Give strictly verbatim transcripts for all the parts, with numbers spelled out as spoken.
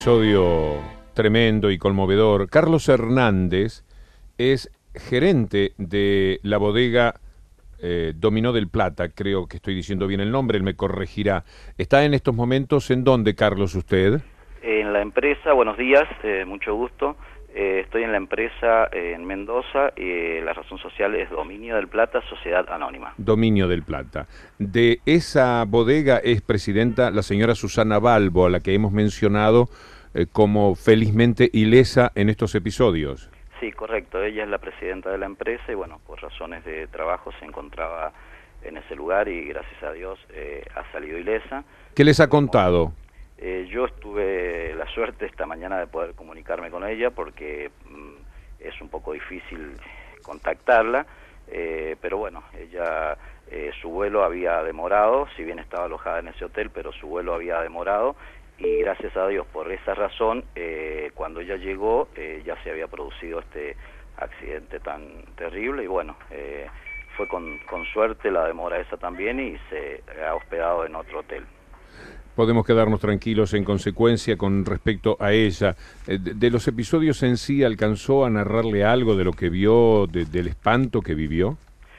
Episodio tremendo y conmovedor. Carlos Hernández es gerente de la bodega eh, Dominó del Plata, creo que estoy diciendo bien el nombre, él me corregirá. ¿Está en estos momentos en dónde, Carlos, usted? En la empresa, buenos días, eh, mucho gusto. Eh, estoy en la empresa eh, en Mendoza y eh, la razón social es Dominio del Plata, Sociedad Anónima. Dominio del Plata. De esa bodega es presidenta la señora Susana Balbo, a la que hemos mencionado eh, como felizmente ilesa en estos episodios. Sí, correcto. Ella es la presidenta de la empresa y bueno, por razones de trabajo se encontraba en ese lugar y gracias a Dios eh, ha salido ilesa. ¿Qué les ha contado? Eh, yo tuve la suerte esta mañana de poder comunicarme con ella porque mm, es un poco difícil contactarla, eh, pero bueno, ella, eh, su vuelo había demorado, si bien estaba alojada en ese hotel, pero su vuelo había demorado y gracias a Dios por esa razón, eh, cuando ella llegó eh, ya se había producido este accidente tan terrible y bueno, eh, fue con, con suerte la demora esa también y se ha hospedado en otro hotel. Podemos quedarnos tranquilos en consecuencia con respecto a ella. Eh, de, de los episodios en sí, ¿alcanzó a narrarle algo de lo que vio, de, del espanto que vivió?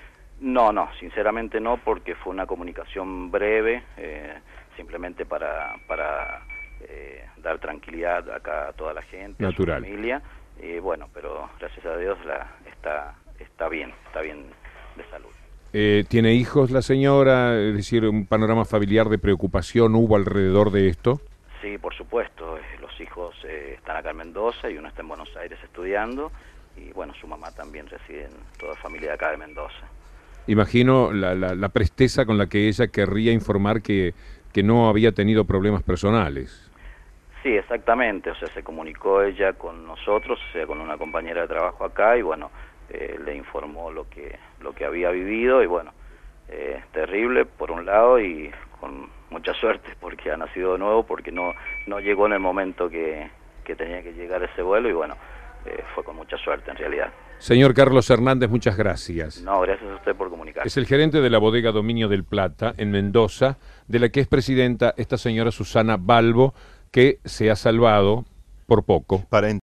No, no, sinceramente no, porque fue una comunicación breve, eh, simplemente para, para eh, dar tranquilidad acá a toda la gente, Natural. A su familia, y bueno, pero gracias a Dios la, está, está bien, está bien de salud. Eh, ¿Tiene hijos la señora? Es decir, un panorama familiar de preocupación hubo alrededor de esto. Sí, por supuesto. Eh, los hijos eh, están acá en Mendoza y uno está en Buenos Aires estudiando. Y bueno, su mamá también reside en toda familia de acá de Mendoza. Imagino la, la, la presteza con la que ella querría informar que, que no había tenido problemas personales. Sí, exactamente. O sea, se comunicó ella con nosotros, o sea, con una compañera de trabajo acá y bueno, eh, le informó lo que lo que había vivido y bueno, eh, terrible por un lado y con mucha suerte porque ha nacido de nuevo porque no no llegó en el momento que, que tenía que llegar ese vuelo y bueno, eh, fue con mucha suerte en realidad. Señor Carlos Hernández, muchas gracias. No, gracias a usted por comunicar. Es el gerente de la bodega Dominio del Plata en Mendoza, de la que es presidenta esta señora Susana Balbo, que se ha salvado por poco. Para